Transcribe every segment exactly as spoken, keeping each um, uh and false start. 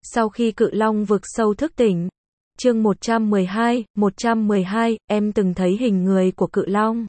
Sau khi cự long vực sâu thức tỉnh. Chương một trăm mười hai, một trăm mười hai, em từng thấy hình người của cự long.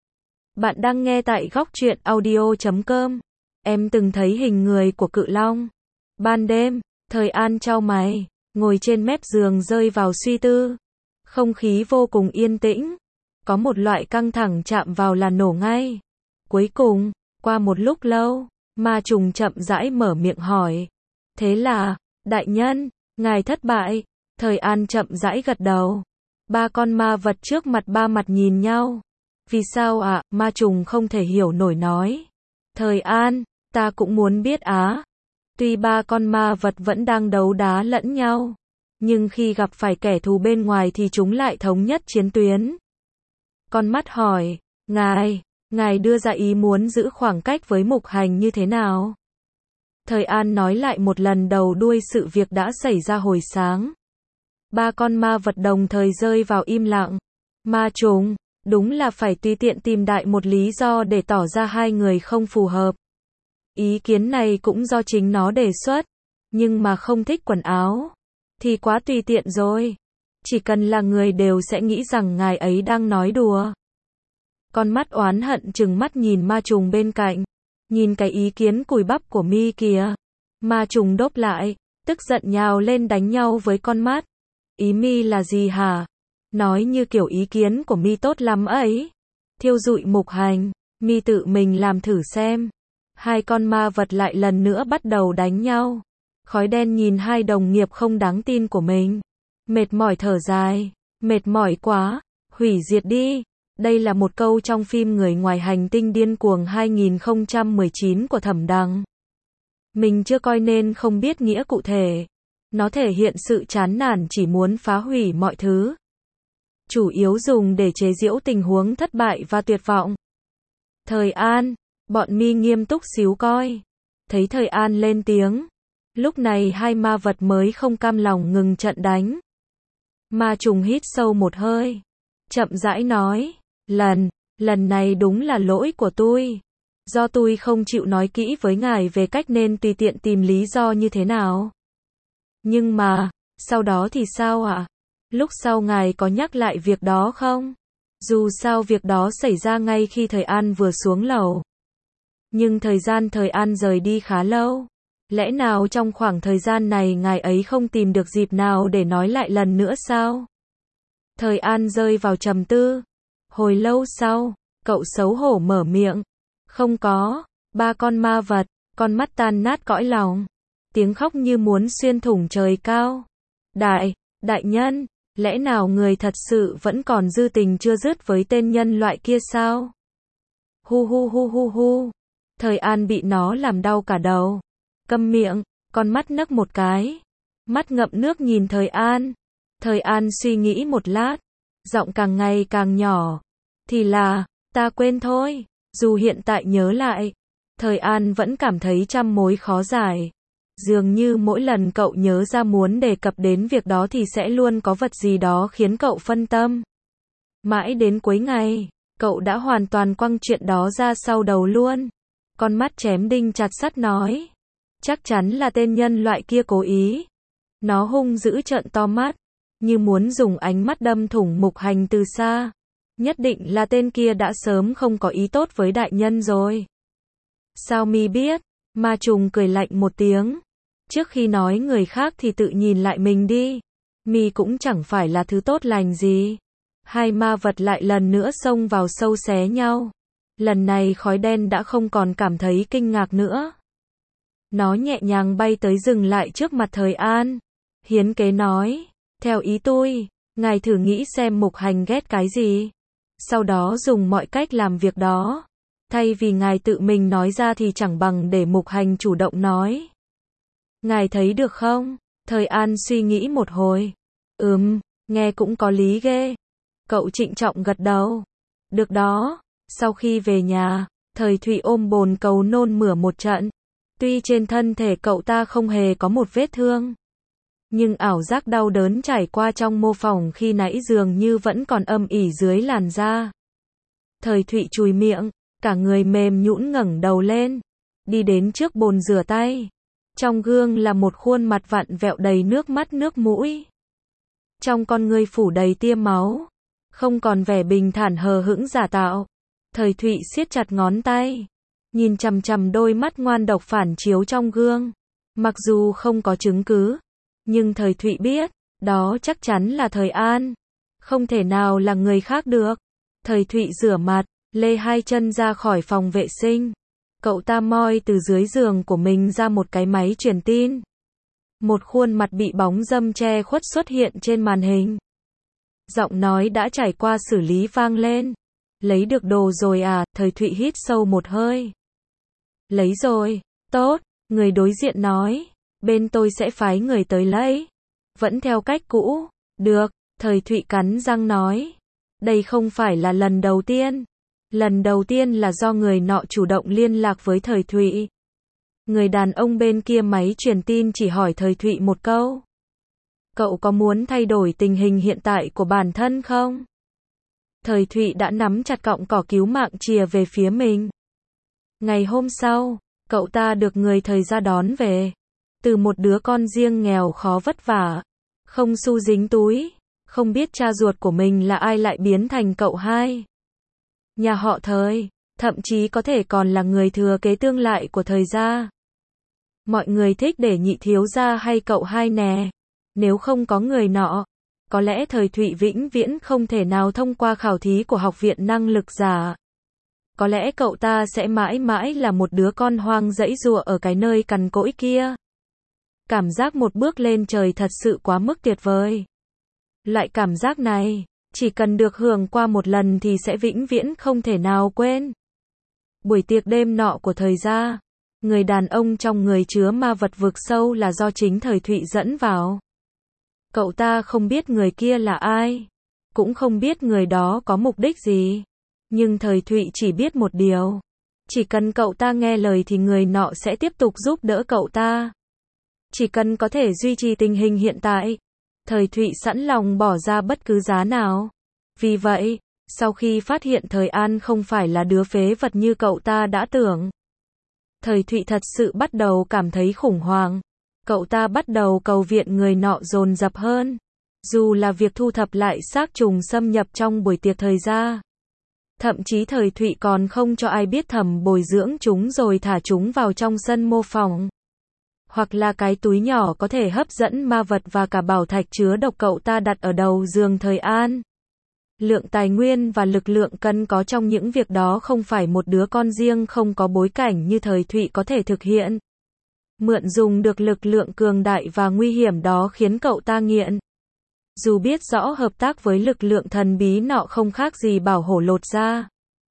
Bạn đang nghe tại góc truyện audio chấm com. Em từng thấy hình người của cự long. Ban đêm, Thời An chau mày, ngồi trên mép giường rơi vào suy tư. Không khí vô cùng yên tĩnh. Có một loại căng thẳng chạm vào là nổ ngay. Cuối cùng, qua một lúc lâu, ma trùng chậm rãi mở miệng hỏi. Thế là, đại nhân, ngài thất bại. Thời An chậm rãi gật đầu. Ba con ma vật trước mặt ba mặt nhìn nhau. Vì sao ạ? À? Ma trùng không thể hiểu nổi nói. Thời An, ta cũng muốn biết á. Tuy ba con ma vật vẫn đang đấu đá lẫn nhau, nhưng khi gặp phải kẻ thù bên ngoài thì chúng lại thống nhất chiến tuyến. Con mắt hỏi, ngài, ngài đưa ra ý muốn giữ khoảng cách với Mục Hành như thế nào? Thời An nói lại một lần đầu đuôi sự việc đã xảy ra hồi sáng. Ba con ma vật đồng thời rơi vào im lặng. Ma trùng, đúng là phải tùy tiện tìm đại một lý do để tỏ ra hai người không phù hợp. Ý kiến này cũng do chính nó đề xuất, nhưng mà không thích quần áo thì quá tùy tiện rồi. Chỉ cần là người đều sẽ nghĩ rằng ngài ấy đang nói đùa. Con mắt oán hận trừng mắt nhìn ma trùng bên cạnh. Nhìn cái ý kiến cùi bắp của mi kìa. Ma trùng đốp lại, tức giận nhào lên đánh nhau với con mắt. Ý mi là gì hả? Nói như kiểu ý kiến của mi tốt lắm ấy. Thiêu dụi Mục Hành, mi tự mình làm thử xem. Hai con ma vật lại lần nữa bắt đầu đánh nhau. Khói đen nhìn hai đồng nghiệp không đáng tin của mình. Mệt mỏi thở dài. Mệt mỏi quá. Hủy diệt đi. Đây là một câu trong phim Người ngoài hành tinh điên cuồng hai không một chín của Thẩm Đằng. Mình chưa coi nên không biết nghĩa cụ thể. Nó thể hiện sự chán nản chỉ muốn phá hủy mọi thứ. Chủ yếu dùng để chế giễu tình huống thất bại và tuyệt vọng. Thời An, bọn mi nghiêm túc xíu coi. Thấy Thời An lên tiếng. Lúc này hai ma vật mới không cam lòng ngừng trận đánh. Ma trùng hít sâu một hơi. Chậm rãi nói. Lần, lần này đúng là lỗi của tôi. Do tôi không chịu nói kỹ với ngài về cách nên tùy tiện tìm lý do như thế nào. Nhưng mà, sau đó thì sao ạ? À? Lúc sau ngài có nhắc lại việc đó không? Dù sao việc đó xảy ra ngay khi Thời An vừa xuống lầu. Nhưng thời gian Thời An rời đi khá lâu. Lẽ nào trong khoảng thời gian này ngài ấy không tìm được dịp nào để nói lại lần nữa sao? Thời An rơi vào trầm tư. Hồi lâu sau, cậu xấu hổ mở miệng. Không có, ba con ma vật, con mắt tan nát cõi lòng. Tiếng khóc như muốn xuyên thủng trời cao. Đại, đại nhân, lẽ nào người thật sự vẫn còn dư tình chưa dứt với tên nhân loại kia sao? Hu hu hu hu hu. Thời An bị nó làm đau cả đầu. Câm miệng, con mắt nấc một cái. Mắt ngậm nước nhìn Thời An. Thời An suy nghĩ một lát. Giọng càng ngày càng nhỏ. Thì là, ta quên thôi. Dù hiện tại nhớ lại, Thời An vẫn cảm thấy trăm mối khó giải. Dường như mỗi lần cậu nhớ ra muốn đề cập đến việc đó thì sẽ luôn có vật gì đó khiến cậu phân tâm. Mãi đến cuối ngày, cậu đã hoàn toàn quăng chuyện đó ra sau đầu luôn. Con mắt chém đinh chặt sắt nói. Chắc chắn là tên nhân loại kia cố ý. Nó hung dữ trợn to mắt, như muốn dùng ánh mắt đâm thủng Mục Hành từ xa. Nhất định là tên kia đã sớm không có ý tốt với đại nhân rồi. Sao mi biết? Ma trùng cười lạnh một tiếng. Trước khi nói người khác thì tự nhìn lại mình đi. Mi cũng chẳng phải là thứ tốt lành gì. Hai ma vật lại lần nữa xông vào sâu xé nhau. Lần này khói đen đã không còn cảm thấy kinh ngạc nữa. Nó nhẹ nhàng bay tới dừng lại trước mặt Thời An. Hiến kế nói. Theo ý tôi, ngài thử nghĩ xem Mục Hành ghét cái gì. Sau đó dùng mọi cách làm việc đó. Thay vì ngài tự mình nói ra thì chẳng bằng để Mục Hành chủ động nói. Ngài thấy được không? Thời An suy nghĩ một hồi. Ừm, nghe cũng có lý ghê. Cậu trịnh trọng gật đầu. Được đó. Sau khi về nhà, Thời Thụy ôm bồn cầu nôn mửa một trận. Tuy trên thân thể cậu ta không hề có một vết thương, nhưng ảo giác đau đớn trải qua trong mô phỏng khi nãy dường như vẫn còn âm ỉ dưới làn da. Thời Thụy chùi miệng, cả người mềm nhũn ngẩng đầu lên, đi đến trước bồn rửa tay. Trong gương là một khuôn mặt vặn vẹo đầy nước mắt nước mũi. Trong con ngươi phủ đầy tia máu. Không còn vẻ bình thản hờ hững giả tạo. Thời Thụy siết chặt ngón tay. Nhìn chằm chằm đôi mắt ngoan độc phản chiếu trong gương. Mặc dù không có chứng cứ. Nhưng Thời Thụy biết. Đó chắc chắn là Thời An. Không thể nào là người khác được. Thời Thụy rửa mặt. Lê hai chân ra khỏi phòng vệ sinh. Cậu ta moi từ dưới giường của mình ra một cái máy truyền tin. Một khuôn mặt bị bóng râm che khuất xuất hiện trên màn hình. Giọng nói đã trải qua xử lý vang lên. Lấy được đồ rồi à? Thời Thụy hít sâu một hơi. Lấy rồi. Tốt. Người đối diện nói. Bên tôi sẽ phái người tới lấy. Vẫn theo cách cũ. Được. Thời Thụy cắn răng nói. Đây không phải là lần đầu tiên. Lần đầu tiên là do người nọ chủ động liên lạc với Thời Thụy. Người đàn ông bên kia máy truyền tin chỉ hỏi Thời Thụy một câu. Cậu có muốn thay đổi tình hình hiện tại của bản thân không? Thời Thụy đã nắm chặt cọng cỏ cứu mạng chìa về phía mình. Ngày hôm sau, cậu ta được người Thời gia đón về. Từ một đứa con riêng nghèo khó vất vả. Không xu dính túi. Không biết cha ruột của mình là ai lại biến thành cậu hai. Nhà họ Thời, thậm chí có thể còn là người thừa kế tương lai của Thời gia. Mọi người thích để nhị thiếu gia hay cậu hai nè. Nếu không có người nọ, có lẽ Thời Thụy vĩnh viễn không thể nào thông qua khảo thí của học viện năng lực giả. Có lẽ cậu ta sẽ mãi mãi là một đứa con hoang dãy giụa ở cái nơi cằn cỗi kia. Cảm giác một bước lên trời thật sự quá mức tuyệt vời. Loại cảm giác này, chỉ cần được hưởng qua một lần thì sẽ vĩnh viễn không thể nào quên. Buổi tiệc đêm nọ của Thời gia, người đàn ông trong người chứa ma vật vực sâu là do chính Thời Thụy dẫn vào. Cậu ta không biết người kia là ai, cũng không biết người đó có mục đích gì. Nhưng Thời Thụy chỉ biết một điều. Chỉ cần cậu ta nghe lời thì người nọ sẽ tiếp tục giúp đỡ cậu ta. Chỉ cần có thể duy trì tình hình hiện tại, Thời Thụy sẵn lòng bỏ ra bất cứ giá nào. Vì vậy, sau khi phát hiện Thời An không phải là đứa phế vật như cậu ta đã tưởng, Thời Thụy thật sự bắt đầu cảm thấy khủng hoảng. Cậu ta bắt đầu cầu viện người nọ dồn dập hơn. Dù là việc thu thập lại xác trùng xâm nhập trong buổi tiệc Thời gia. Thậm chí Thời Thụy còn không cho ai biết thầm bồi dưỡng chúng rồi thả chúng vào trong sân mô phỏng. Hoặc là cái túi nhỏ có thể hấp dẫn ma vật và cả bảo thạch chứa độc cậu ta đặt ở đầu giường Thời An. Lượng tài nguyên và lực lượng cần có trong những việc đó không phải một đứa con riêng không có bối cảnh như Thời Thụy có thể thực hiện. Mượn dùng được lực lượng cường đại và nguy hiểm đó khiến cậu ta nghiện. Dù biết rõ hợp tác với lực lượng thần bí nọ không khác gì bảo hổ lột da.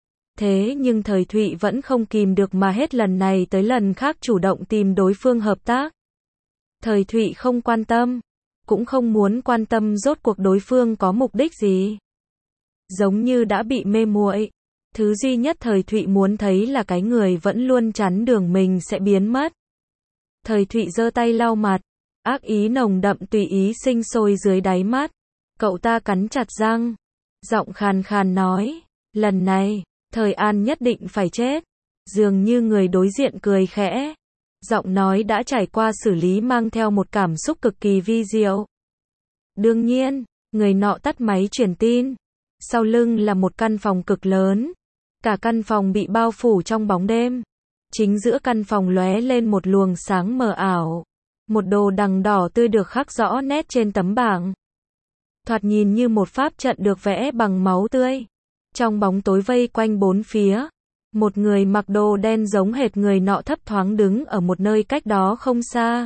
Thế nhưng Thời Thụy vẫn không kìm được mà hết lần này tới lần khác chủ động tìm đối phương hợp tác. Thời Thụy không quan tâm, cũng không muốn quan tâm rốt cuộc đối phương có mục đích gì. Giống như đã bị mê muội. Thứ duy nhất Thời Thụy muốn thấy là cái người vẫn luôn chắn đường mình sẽ biến mất. Thời Thụy giơ tay lau mặt. Ác ý nồng đậm tùy ý sinh sôi dưới đáy mắt. Cậu ta cắn chặt răng. Giọng khàn khàn nói. Lần này, Thời An nhất định phải chết. Dường như người đối diện cười khẽ. Giọng nói đã trải qua xử lý mang theo một cảm xúc cực kỳ vi diệu. Đương nhiên, người nọ tắt máy truyền tin. Sau lưng là một căn phòng cực lớn. Cả căn phòng bị bao phủ trong bóng đêm. Chính giữa căn phòng lóe lên một luồng sáng mờ ảo. Một đồ đằng đỏ tươi được khắc rõ nét trên tấm bảng. Thoạt nhìn như một pháp trận được vẽ bằng máu tươi. Trong bóng tối vây quanh bốn phía, một người mặc đồ đen giống hệt người nọ thấp thoáng đứng ở một nơi cách đó không xa.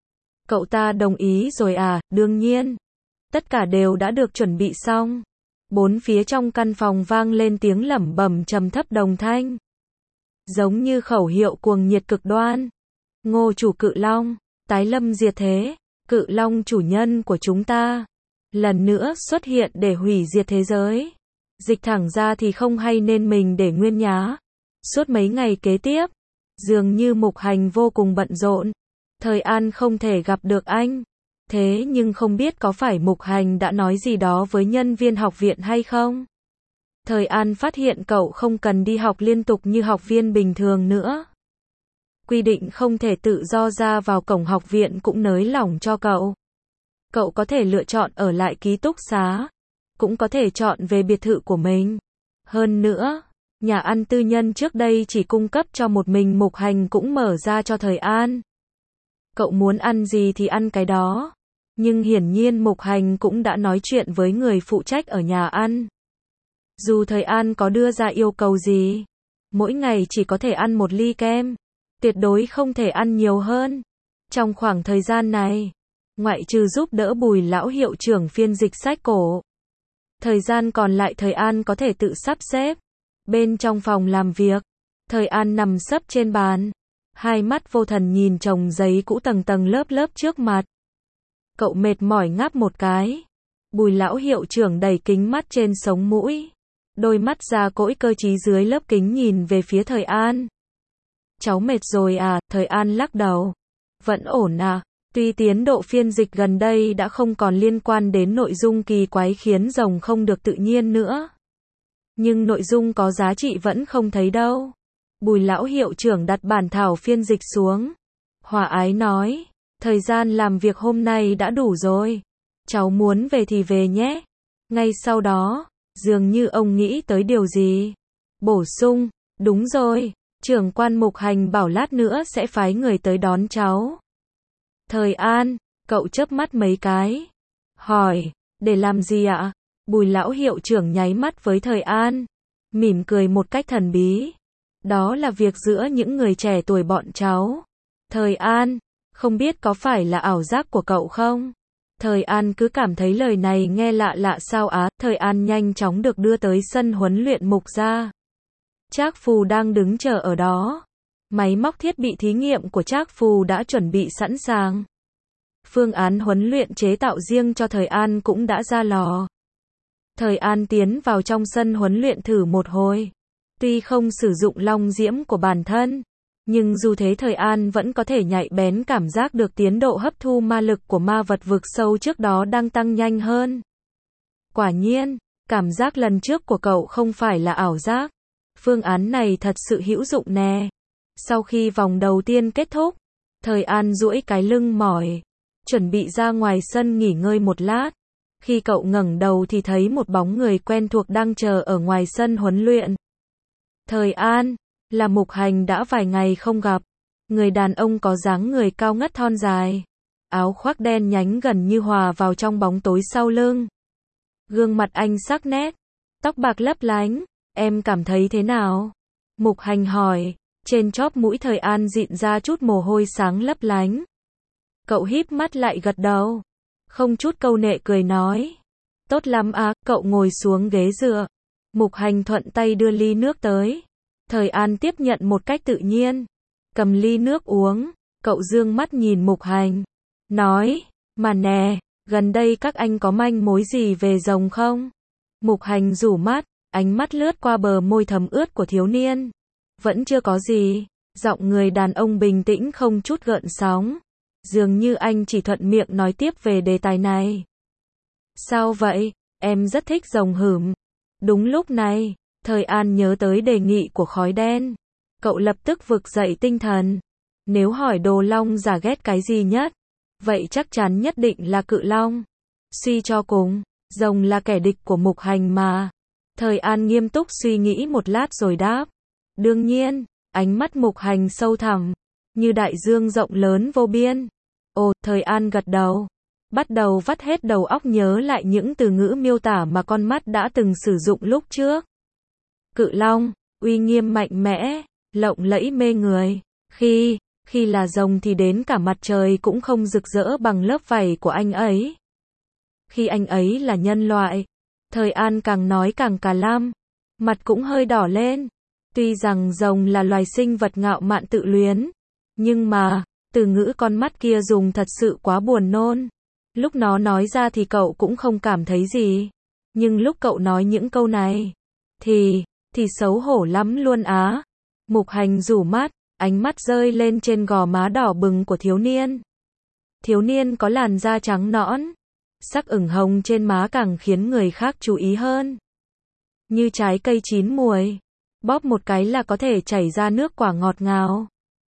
Cậu ta đồng ý rồi à? Đương nhiên. Tất cả đều đã được chuẩn bị xong. Bốn phía trong căn phòng vang lên tiếng lẩm bẩm trầm thấp đồng thanh. Giống như khẩu hiệu cuồng nhiệt cực đoan. Ngô chủ Cự Long, tái lâm diệt thế, Cự Long chủ nhân của chúng ta, lần nữa xuất hiện để hủy diệt thế giới. Dịch thẳng ra thì không hay nên mình để nguyên nhá. Suốt mấy ngày kế tiếp, dường như Mục Hành vô cùng bận rộn. Thời An không thể gặp được anh. Thế nhưng không biết có phải Mục Hành đã nói gì đó với nhân viên học viện hay không? Thời An phát hiện cậu không cần đi học liên tục như học viên bình thường nữa. quy định không thể tự do ra vào cổng học viện cũng nới lỏng cho cậu. Cậu có thể lựa chọn ở lại ký túc xá, cũng có thể chọn về biệt thự của mình. Hơn nữa, nhà ăn tư nhân trước đây chỉ cung cấp cho một mình Mục Hành cũng mở ra cho Thời An. Cậu muốn ăn gì thì ăn cái đó. Nhưng hiển nhiên Mục Hành cũng đã nói chuyện với người phụ trách ở nhà ăn. Dù Thời An có đưa ra yêu cầu gì, mỗi ngày chỉ có thể ăn một ly kem, tuyệt đối không thể ăn nhiều hơn. Trong khoảng thời gian này, ngoại trừ giúp đỡ Bùi lão hiệu trưởng phiên dịch sách cổ, thời gian còn lại Thời An có thể tự sắp xếp. Bên trong phòng làm việc, Thời An nằm sấp trên bàn, hai mắt vô thần nhìn chồng giấy cũ tầng tầng lớp lớp trước mặt. Cậu mệt mỏi ngáp một cái. Bùi lão hiệu trưởng đẩy kính mắt trên sống mũi, đôi mắt già cỗi cơ trí dưới lớp kính nhìn về phía Thời An. Cháu mệt rồi à? Thời An lắc đầu. Vẫn ổn à? Tuy tiến độ phiên dịch gần đây đã không còn liên quan đến nội dung kỳ quái khiến rồng không được tự nhiên nữa, nhưng nội dung có giá trị vẫn không thấy đâu. Bùi lão hiệu trưởng đặt bản thảo phiên dịch xuống, hòa ái nói, thời gian làm việc hôm nay đã đủ rồi, cháu muốn về thì về nhé. Ngay sau đó, dường như ông nghĩ tới điều gì, bổ sung, đúng rồi, trưởng quan Mục Hành bảo lát nữa sẽ phái người tới đón cháu. Thời An, cậu chớp mắt mấy cái, hỏi, để làm gì ạ? Bùi lão hiệu trưởng nháy mắt với Thời An, mỉm cười một cách thần bí. Đó là việc giữa những người trẻ tuổi bọn cháu. Thời An, không biết có phải là ảo giác của cậu không? Thời An cứ cảm thấy lời này nghe lạ lạ sao á. Thời An nhanh chóng được đưa tới sân huấn luyện Mục gia. Trác Phù đang đứng chờ ở đó. Máy móc thiết bị thí nghiệm của Trác Phù đã chuẩn bị sẵn sàng. Phương án huấn luyện chế tạo riêng cho Thời An cũng đã ra lò. Thời An tiến vào trong sân huấn luyện thử một hồi. Tuy không sử dụng long diễm của bản thân, nhưng dù thế Thời An vẫn có thể nhạy bén cảm giác được tiến độ hấp thu ma lực của ma vật vực sâu trước đó đang tăng nhanh hơn. Quả nhiên, cảm giác lần trước của cậu không phải là ảo giác. Phương án này thật sự hữu dụng nè. Sau khi vòng đầu tiên kết thúc, Thời An duỗi cái lưng mỏi, chuẩn bị ra ngoài sân nghỉ ngơi một lát. Khi cậu ngẩng đầu thì thấy một bóng người quen thuộc đang chờ ở ngoài sân huấn luyện. Thời An, là Mục Hành đã vài ngày không gặp. Người đàn ông có dáng người cao ngất thon dài, áo khoác đen nhánh gần như hòa vào trong bóng tối sau lưng. Gương mặt anh sắc nét, tóc bạc lấp lánh, em cảm thấy thế nào? Mục Hành hỏi, trên chóp mũi Thời An dịn ra chút mồ hôi sáng lấp lánh. Cậu híp mắt lại gật đầu, không chút câu nệ cười nói, tốt lắm à. Cậu ngồi xuống ghế dựa. Mục Hành thuận tay đưa ly nước tới. Thời An tiếp nhận một cách tự nhiên, cầm ly nước uống. Cậu dương mắt nhìn Mục Hành, nói, mà nè, gần đây các anh có manh mối gì về rồng không? Mục Hành rủ mắt, ánh mắt lướt qua bờ môi thấm ướt của thiếu niên. Vẫn chưa có gì. Giọng người đàn ông bình tĩnh không chút gợn sóng. Dường như anh chỉ thuận miệng nói tiếp về đề tài này. Sao vậy? Em rất thích rồng hửm. Đúng lúc này, Thời An nhớ tới đề nghị của khói đen. Cậu lập tức vực dậy tinh thần. Nếu hỏi Đồ Long giả ghét cái gì nhất, vậy chắc chắn nhất định là Cự Long. Suy cho cùng, rồng là kẻ địch của Mục Hành mà. Thời An nghiêm túc suy nghĩ một lát rồi đáp. Đương nhiên, ánh mắt Mục Hành sâu thẳm, như đại dương rộng lớn vô biên. Ồ, Thời An gật đầu, bắt đầu vắt hết đầu óc nhớ lại những từ ngữ miêu tả mà con mắt đã từng sử dụng lúc trước. Cự Long, uy nghiêm mạnh mẽ, lộng lẫy mê người. Khi, khi là rồng thì đến cả mặt trời cũng không rực rỡ bằng lớp vảy của anh ấy. Khi anh ấy là nhân loại, Thời An càng nói càng cà lam, mặt cũng hơi đỏ lên. Tuy rằng rồng là loài sinh vật ngạo mạn tự luyến, nhưng mà, từ ngữ con mắt kia dùng thật sự quá buồn nôn. Lúc nó nói ra thì cậu cũng không cảm thấy gì. Nhưng lúc cậu nói những câu này, thì, thì xấu hổ lắm luôn á. Mục Hành rủ mắt, ánh mắt rơi lên trên gò má đỏ bừng của thiếu niên. Thiếu niên có làn da trắng nõn, sắc ửng hồng trên má càng khiến người khác chú ý hơn. Như trái cây chín muồi, bóp một cái là có thể chảy ra nước quả ngọt ngào.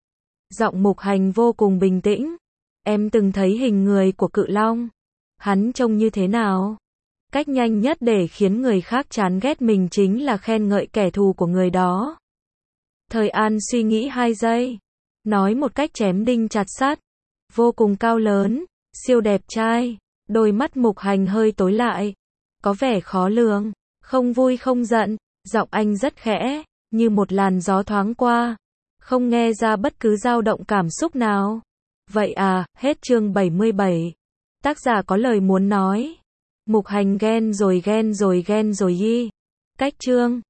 Giọng Mục Hành vô cùng bình tĩnh. Em từng thấy hình người của cự long. Hắn trông như thế nào? Cách nhanh nhất để khiến người khác chán ghét mình chính là khen ngợi kẻ thù của người đó. Thời An suy nghĩ hai giây. Nói một cách chém đinh chặt sắt. Vô cùng cao lớn, siêu đẹp trai. Đôi mắt Mục Hành hơi tối lại. Có vẻ khó lường, không vui không giận. Giọng anh rất khẽ, như một làn gió thoáng qua. Không nghe ra bất cứ dao động cảm xúc nào. Vậy à, hết chương bảy mươi bảy. Tác giả có lời muốn nói. Mục Hành ghen rồi ghen rồi ghen rồi y. Cách chương